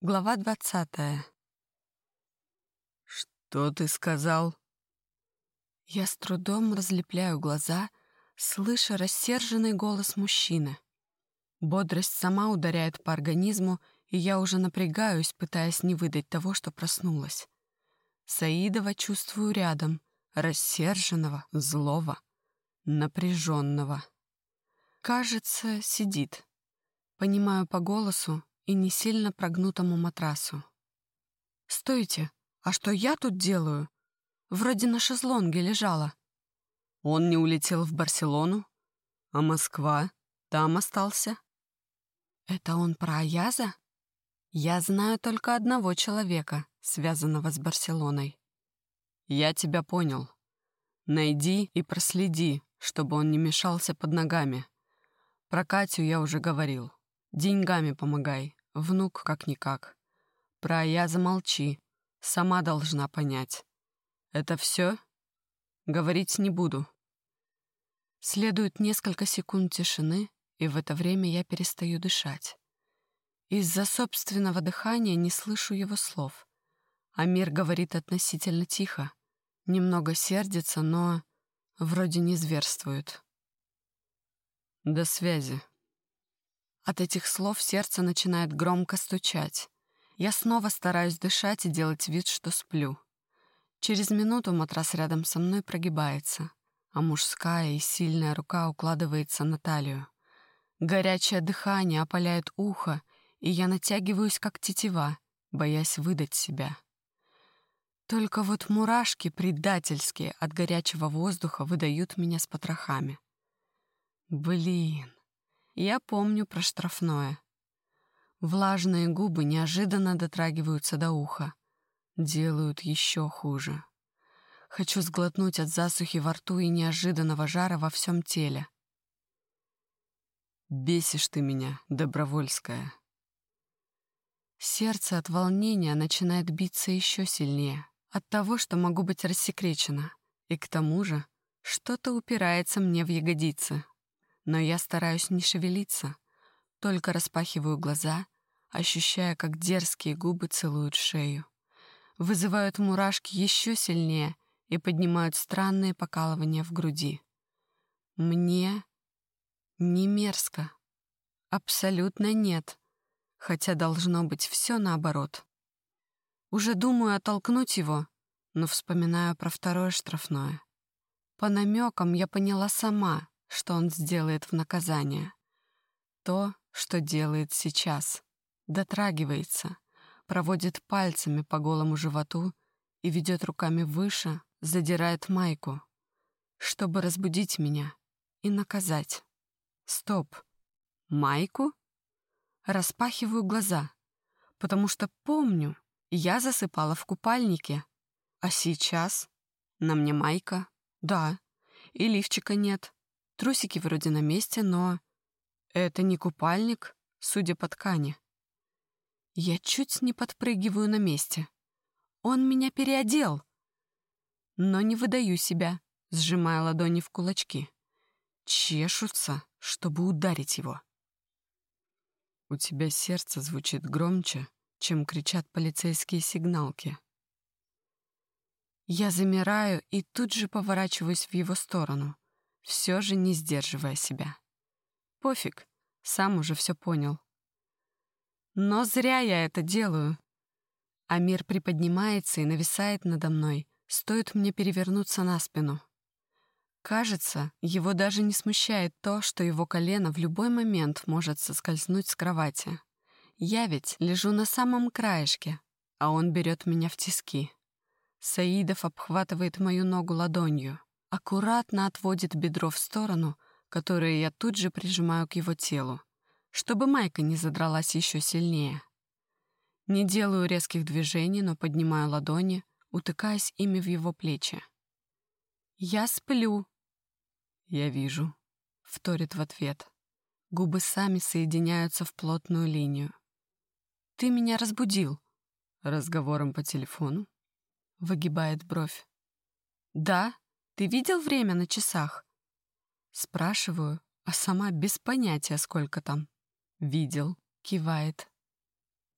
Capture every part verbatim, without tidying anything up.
Глава двадцатая. «Что ты сказал?» Я с трудом разлепляю глаза, слыша рассерженный голос мужчины. Бодрость сама ударяет по организму, и я уже напрягаюсь, пытаясь не выдать того, что проснулась. Саидова чувствую рядом, рассерженного, злого, напряженного. Кажется, сидит. Понимаю по голосу и не сильно прогнутому матрасу. «Стойте! А что я тут делаю? Вроде на шезлонге лежала». Он не улетел в Барселону, а Москва там остался. Это он про Аяза? Я знаю только одного человека, связанного с Барселоной. Я тебя понял. Найди и проследи, чтобы он не мешался под ногами. Про Катю я уже говорил. Деньгами помогай, внук как-никак. Про Аяза молчи, сама должна понять. Это все? Говорить не буду. Следует несколько секунд тишины, и в это время я перестаю дышать. Из-за собственного дыхания не слышу его слов. Амир говорит относительно тихо, немного сердится, но вроде не зверствует. До связи. От этих слов сердце начинает громко стучать. Я снова стараюсь дышать и делать вид, что сплю. Через минуту матрас рядом со мной прогибается, а мужская и сильная рука укладывается на талию. Горячее дыхание опаляет ухо, и я натягиваюсь, как тетива, боясь выдать себя. Только вот мурашки предательские от горячего воздуха выдают меня с потрохами. Блин, я помню про штрафное. Влажные губы неожиданно дотрагиваются до уха, делают еще хуже. Хочу сглотнуть от засухи во рту и неожиданного жара во всем теле. «Бесишь ты меня, Добровольская». Сердце от волнения начинает биться еще сильнее, от того, что могу быть рассекречена, и к тому же что-то упирается мне в ягодицы. Но я стараюсь не шевелиться, только распахиваю глаза, ощущая, как дерзкие губы целуют шею. Вызывают мурашки еще сильнее и поднимают странные покалывания в груди. Мне не мерзко. Абсолютно нет. Хотя должно быть все наоборот. Уже думаю оттолкнуть его, но вспоминаю про второе штрафное. По намекам я поняла сама, что он сделает в наказание. То, что делает сейчас. Дотрагивается, проводит пальцами по голому животу и ведет руками выше, задирает майку, чтобы разбудить меня и наказать. Стоп. Майку? Распахиваю глаза, потому что помню, я засыпала в купальнике. А сейчас на мне майка, да, и лифчика нет. Трусики вроде на месте, но это не купальник, судя по ткани. Я чуть не подпрыгиваю на месте. Он меня переодел. Но не выдаю себя, сжимая ладони в кулачки. Чешутся, чтобы ударить его. У тебя сердце звучит громче, чем кричат полицейские сигналки. Я замираю и тут же поворачиваюсь в его сторону, все же не сдерживая себя. Пофиг, сам уже все понял. Но зря я это делаю. Амир приподнимается и нависает надо мной, стоит мне перевернуться на спину. Кажется, его даже не смущает то, что его колено в любой момент может соскользнуть с кровати. Я ведь лежу на самом краешке, а он берет меня в тиски. Саидов обхватывает мою ногу ладонью, аккуратно отводит бедро в сторону, которое я тут же прижимаю к его телу, чтобы майка не задралась еще сильнее. Не делаю резких движений, но поднимаю ладони, утыкаясь ими в его плечи. «Я сплю». «Я вижу», — вторит в ответ. Губы сами соединяются в плотную линию. «Ты меня разбудил». «Разговором по телефону?» — выгибает бровь. «Да? Ты видел время на часах?» Спрашиваю, а сама без понятия, сколько там. «Видел», — кивает.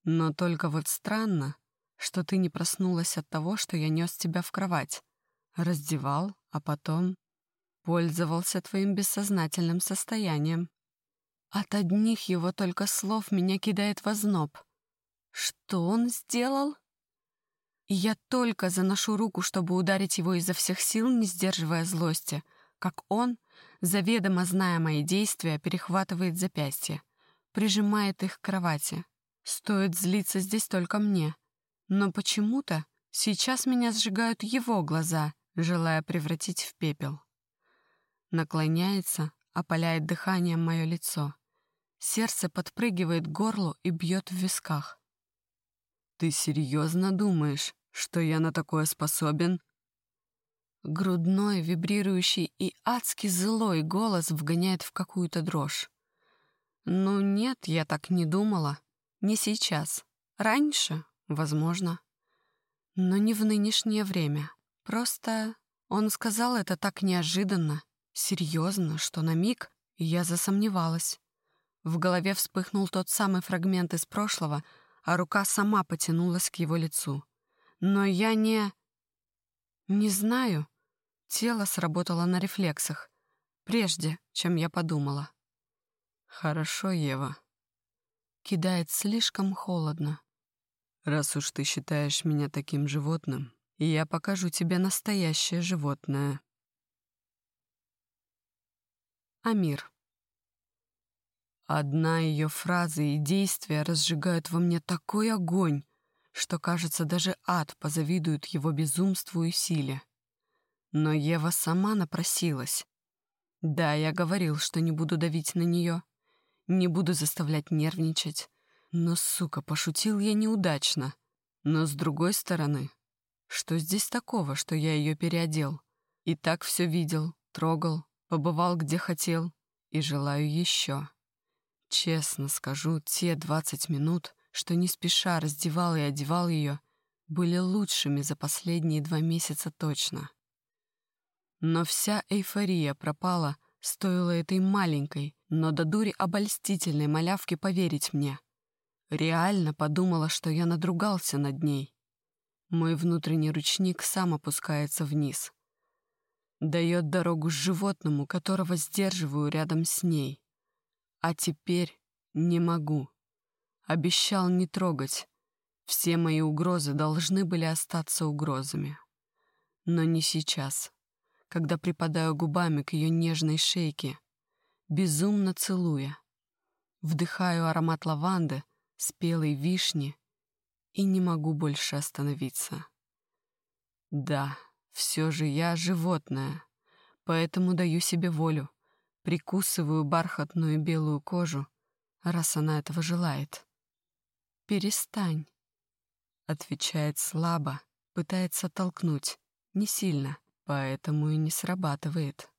Но только вот странно, что ты не проснулась от того, что я нес тебя в кровать, раздевал, а потом пользовался твоим бессознательным состоянием. От одних его только слов меня кидает в озноб. Что он сделал? И я только заношу руку, чтобы ударить его изо всех сил, не сдерживая злости, как он, заведомо зная мои действия, перехватывает запястья, прижимает их к кровати. Стоит злиться здесь только мне. Но почему-то сейчас меня сжигают его глаза, желая превратить в пепел. Наклоняется, опаляет дыханием мое лицо. Сердце подпрыгивает к горлу и бьет в висках. «Ты серьезно думаешь, что я на такое способен?» Грудной, вибрирующий и адски злой голос вгоняет в какую-то дрожь. «Ну нет, я так не думала. Не сейчас. Раньше, возможно. Но не в нынешнее время. Просто он сказал это так неожиданно, серьезно, что на миг я засомневалась. В голове вспыхнул тот самый фрагмент из прошлого, а рука сама потянулась к его лицу. Но я не... не знаю. Тело сработало на рефлексах, прежде, чем я подумала. «Хорошо, Ева». Кидает слишком холодно. «Раз уж ты считаешь меня таким животным, я покажу тебе настоящее животное». Амир. Одна ее фраза и действия разжигают во мне такой огонь, что, кажется, даже ад позавидует его безумству и силе. Но Ева сама напросилась. Да, я говорил, что не буду давить на нее, не буду заставлять нервничать. Но, сука, пошутил я неудачно. Но с другой стороны, что здесь такого, что я ее переодел? И так все видел, трогал, побывал где хотел и желаю еще. Честно скажу, те двадцать минут, что не спеша раздевал и одевал ее, были лучшими за последние два месяца точно. Но вся эйфория пропала, стоило этой маленькой, но до дури обольстительной малявке поверить мне. Реально подумала, что я надругался над ней. Мой внутренний ручник сам опускается вниз. Дает дорогу животному, которого сдерживаю рядом с ней. А теперь не могу. Обещал не трогать. Все мои угрозы должны были остаться угрозами. Но не сейчас, когда припадаю губами к ее нежной шейке, безумно целуя. Вдыхаю аромат лаванды, спелой вишни и не могу больше остановиться. Да, все же я животное, поэтому даю себе волю, прикусываю бархатную белую кожу, раз она этого желает. «Перестань», — отвечает слабо, пытается толкнуть, не сильно, поэтому и не срабатывает.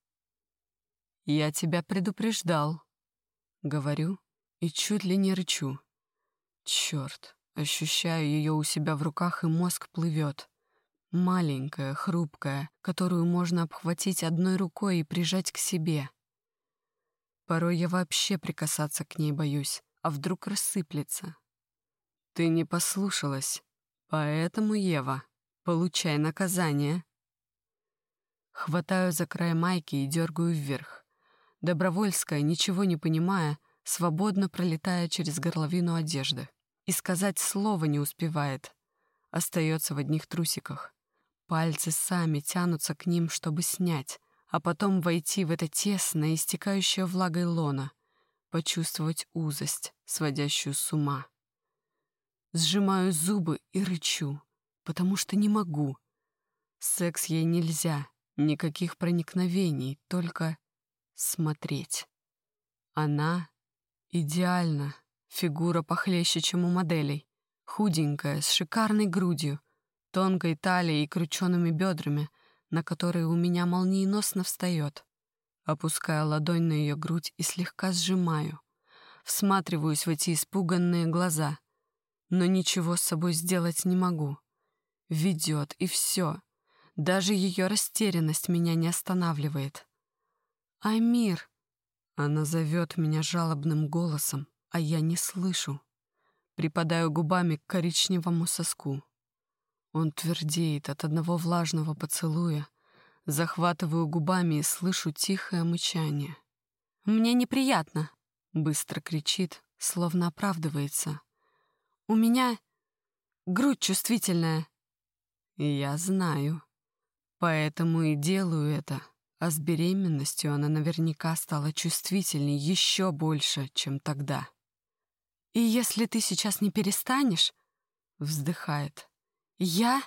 «Я тебя предупреждал», — говорю и чуть ли не рычу. Черт, ощущаю ее у себя в руках, и мозг плывет. Маленькая, хрупкая, которую можно обхватить одной рукой и прижать к себе. Порой я вообще прикасаться к ней боюсь, а вдруг рассыплется. Ты не послушалась, поэтому, Ева, получай наказание. Хватаю за край майки и дергаю вверх. Добровольская, ничего не понимая, свободно пролетая через горловину одежды. И сказать слова не успевает. Остается в одних трусиках. Пальцы сами тянутся к ним, чтобы снять, а потом войти в это тесное, истекающее влагой лоно, почувствовать узость, сводящую с ума. Сжимаю зубы и рычу, потому что не могу. Секс ей нельзя, никаких проникновений, только смотреть. Она идеальна, фигура похлеще, чем у моделей, худенькая, с шикарной грудью, тонкой талией и кручеными бедрами, на которые у меня молниеносно встает. Опускаю ладонь на ее грудь и слегка сжимаю. Всматриваюсь в эти испуганные глаза, но ничего с собой сделать не могу. Ведет, и все. Даже ее растерянность меня не останавливает. «Амир!» Она зовет меня жалобным голосом, а я не слышу. Припадаю губами к коричневому соску. Он твердеет от одного влажного поцелуя. Захватываю губами и слышу тихое мычание. «Мне неприятно», — быстро кричит, словно оправдывается. «У меня грудь чувствительная». Я знаю. Поэтому и делаю это. А с беременностью она наверняка стала чувствительней еще больше, чем тогда. «И если ты сейчас не перестанешь...» — вздыхает. «Я...»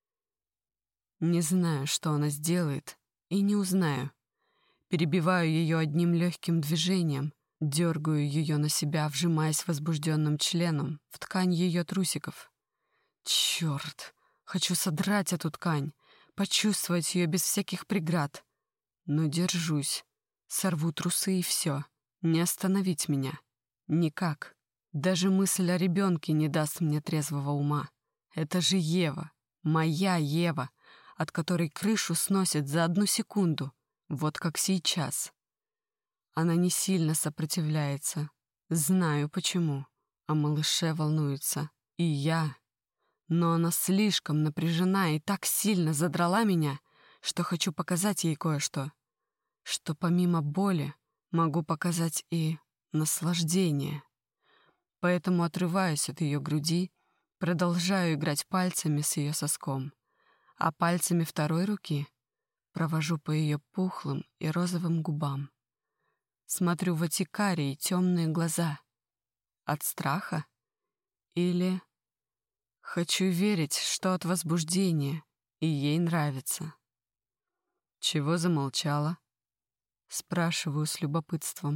Не знаю, что она сделает, и не узнаю. Перебиваю ее одним легким движением, дергаю ее на себя, вжимаясь возбужденным членом в ткань ее трусиков. Черт! Хочу содрать эту ткань, почувствовать ее без всяких преград. Но держусь. Сорву трусы и все. Не остановить меня. Никак. Даже мысль о ребенке не даст мне трезвого ума. Это же Ева. Моя Ева, от которой крышу сносит за одну секунду. Вот как сейчас. Она не сильно сопротивляется. Знаю почему. О малыше волнуется. И я. Но она слишком напряжена и так сильно задрала меня, что хочу показать ей кое-что. Что помимо боли могу показать и наслаждение. Поэтому отрываюсь от ее груди, продолжаю играть пальцами с ее соском, а пальцами второй руки провожу по ее пухлым и розовым губам. Смотрю в эти карие темные глаза. От страха? Или... Хочу верить, что от возбуждения, и ей нравится. «Чего замолчала?» — спрашиваю с любопытством.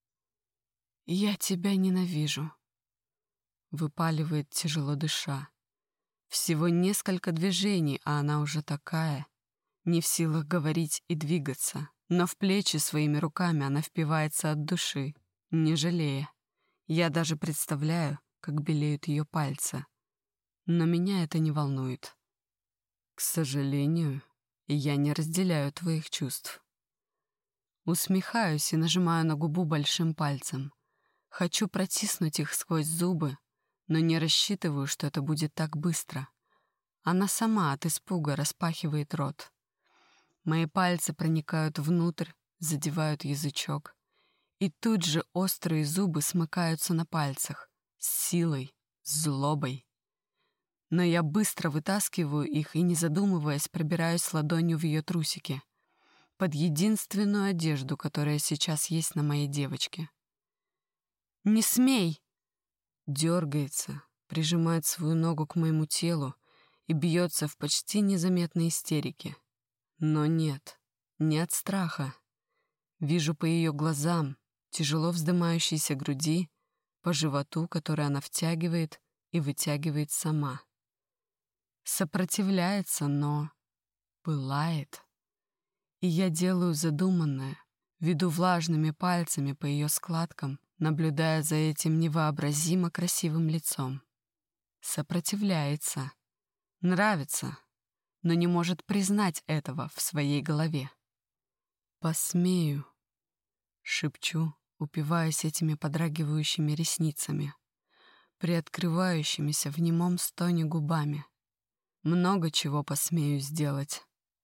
«Я тебя ненавижу», — выпаливает, тяжело дыша. Всего несколько движений, а она уже такая, не в силах говорить и двигаться, но в плечи своими руками она впивается от души, не жалея. Я даже представляю, как белеют ее пальцы. Но меня это не волнует. К сожалению, я не разделяю твоих чувств. Усмехаюсь и нажимаю на губу большим пальцем. Хочу протиснуть их сквозь зубы, но не рассчитываю, что это будет так быстро. Она сама от испуга распахивает рот. Мои пальцы проникают внутрь, задевают язычок. И тут же острые зубы смыкаются на пальцах. С силой, с злобой. Но я быстро вытаскиваю их и, не задумываясь, пробираюсь ладонью в ее трусики. Под единственную одежду, которая сейчас есть на моей девочке. «Не смей!» Дергается, прижимает свою ногу к моему телу и бьется в почти незаметной истерике. Но нет, не от страха. Вижу по ее глазам, тяжело вздымающейся груди, по животу, который она втягивает и вытягивает сама. Сопротивляется, но пылает. И я делаю задуманное, веду влажными пальцами по ее складкам, наблюдая за этим невообразимо красивым лицом. Сопротивляется. Нравится, но не может признать этого в своей голове. «Посмею», — шепчу, упиваясь этими подрагивающими ресницами, приоткрывающимися в немом стоне губами. Много чего посмею сделать.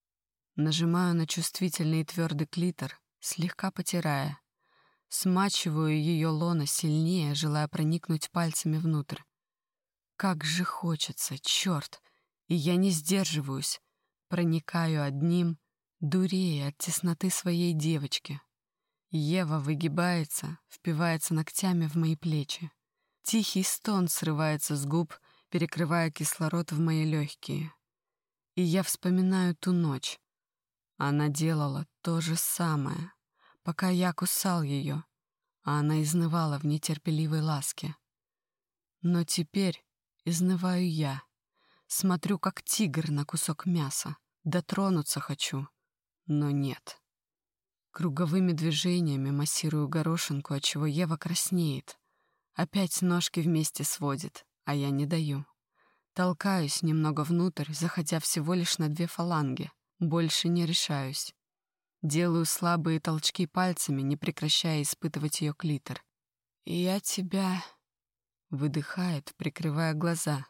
Нажимаю на чувствительный и твердый клитор, слегка потирая. Смачиваю ее лоно сильнее, желая проникнуть пальцами внутрь. Как же хочется, черт! И я не сдерживаюсь. Проникаю одним, дурея от тесноты своей девочки. Ева выгибается, впивается ногтями в мои плечи. Тихий стон срывается с губ, перекрывая кислород в мои легкие. И я вспоминаю ту ночь. Она делала то же самое, пока я кусал ее, а она изнывала в нетерпеливой ласке. Но теперь изнываю я. Смотрю, как тигр на кусок мяса. Дотронуться хочу, но нет. Круговыми движениями массирую горошинку, отчего Ева краснеет. Опять ножки вместе сводит, а я не даю. Толкаюсь немного внутрь, заходя всего лишь на две фаланги. Больше не решаюсь. Делаю слабые толчки пальцами, не прекращая испытывать ее клитор. «Я тебя Выдыхает, прикрывая глаза.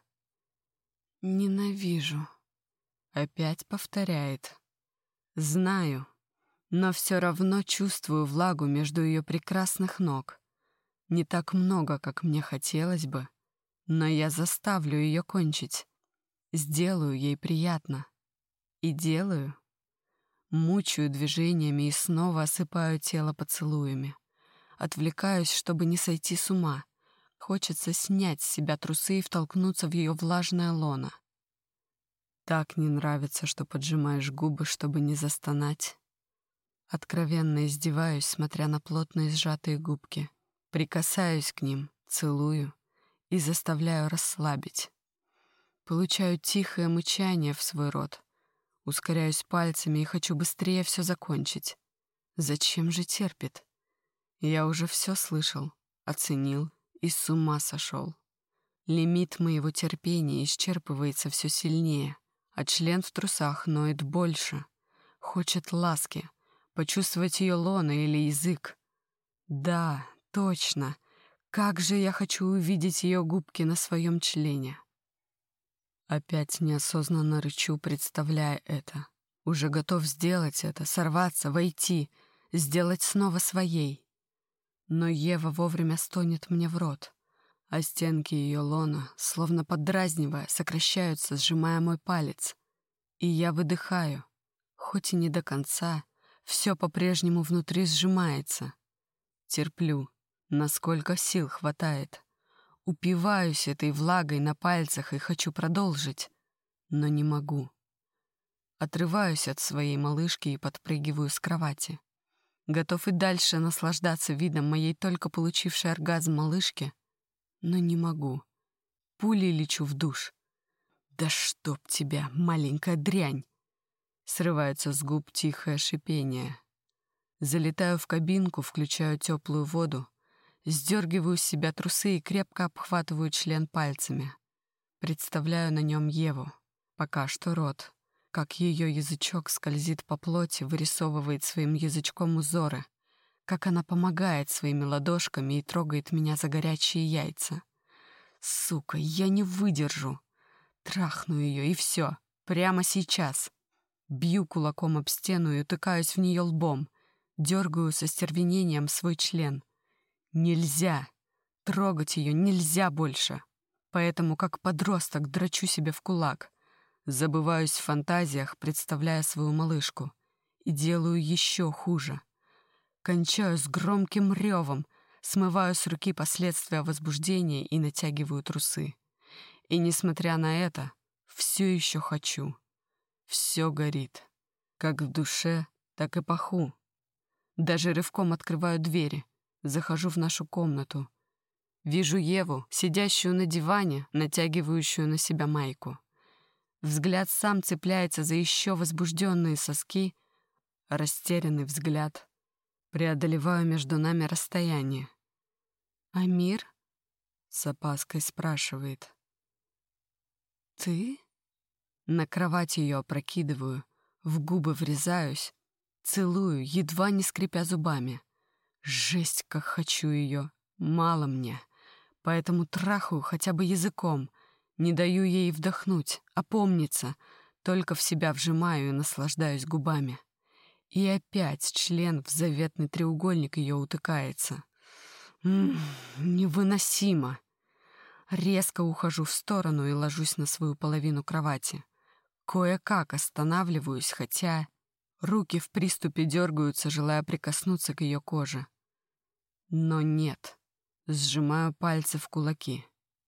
«Ненавижу». Опять повторяет. Знаю, но все равно чувствую влагу между ее прекрасных ног. Не так много, как мне хотелось бы, но я заставлю ее кончить. Сделаю ей приятно. И делаю. Мучаю движениями и снова осыпаю тело поцелуями. Отвлекаюсь, чтобы не сойти с ума. Хочется снять с себя трусы и втолкнуться в ее влажное лоно. Так не нравится, что поджимаешь губы, чтобы не застонать. Откровенно издеваюсь, смотря на плотно сжатые губки. Прикасаюсь к ним, целую и заставляю расслабить. Получаю тихое мычание в свой рот. Ускоряюсь пальцами и хочу быстрее все закончить. Зачем же терпит? Я уже все слышал, оценил и с ума сошел. Лимит моего терпения исчерпывается все сильнее, а член в трусах ноет больше. Хочет ласки, почувствовать ее лоно или язык. Да, точно. Как же я хочу увидеть ее губки на своем члене. Опять неосознанно рычу, представляя это. Уже готов сделать это, сорваться, войти, сделать снова своей. Но Ева вовремя стонет мне в рот, а стенки ее лона, словно поддразнивая, сокращаются, сжимая мой палец. И я выдыхаю, хоть и не до конца, все по-прежнему внутри сжимается. Терплю, насколько сил хватает. Упиваюсь этой влагой на пальцах и хочу продолжить, но не могу. Отрываюсь от своей малышки и подпрыгиваю с кровати. Готов и дальше наслаждаться видом моей только получившей оргазм малышки, но не могу. Пулей лечу в душ. «Да чтоб тебя, маленькая дрянь!» Срывается с губ тихое шипение. Залетаю в кабинку, включаю теплую воду, сдергиваю с себя трусы и крепко обхватываю член пальцами. Представляю на нем Еву, пока что рот, как ее язычок скользит по плоти, вырисовывает своим язычком узоры, как она помогает своими ладошками и трогает меня за горячие яйца. Сука, я не выдержу. Трахну ее, и все, прямо сейчас. Бью кулаком об стену и утыкаюсь в нее лбом, дергаю со стервенением свой член. Нельзя. Трогать ее нельзя больше. Поэтому, как подросток, дрочу себе в кулак. Забываюсь в фантазиях, представляя свою малышку. И делаю еще хуже. Кончаю с громким ревом, смываю с руки последствия возбуждения и натягиваю трусы. И, несмотря на это, все еще хочу. Все горит. Как в душе, так и паху. Даже рывком открываю двери. Захожу в нашу комнату. Вижу Еву, сидящую на диване, натягивающую на себя майку. Взгляд сам цепляется за еще возбужденные соски, растерянный взгляд. Преодолеваю между нами расстояние. «Амир?» — с опаской спрашивает. «Ты?» На кровать ее опрокидываю, в губы врезаюсь, целую, едва не скрипя зубами. Жесть, как хочу ее, мало мне, поэтому трахаю хотя бы языком, не даю ей вдохнуть, опомниться, только в себя вжимаю и наслаждаюсь губами. И опять член в заветный треугольник ее утыкается. М-м, невыносимо. Резко ухожу в сторону и ложусь на свою половину кровати. Кое-как останавливаюсь, хотя руки в приступе дергаются, желая прикоснуться к ее коже. Но нет, сжимаю пальцы в кулаки.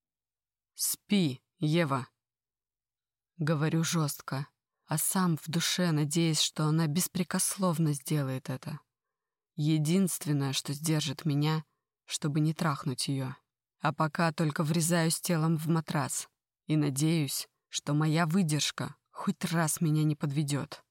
«Спи, Ева!» Говорю жестко, а сам в душе надеясь, что она беспрекословно сделает это. Единственное, что сдержит меня, чтобы не трахнуть ее. А пока только врезаюсь телом в матрас и надеюсь, что моя выдержка хоть раз меня не подведет.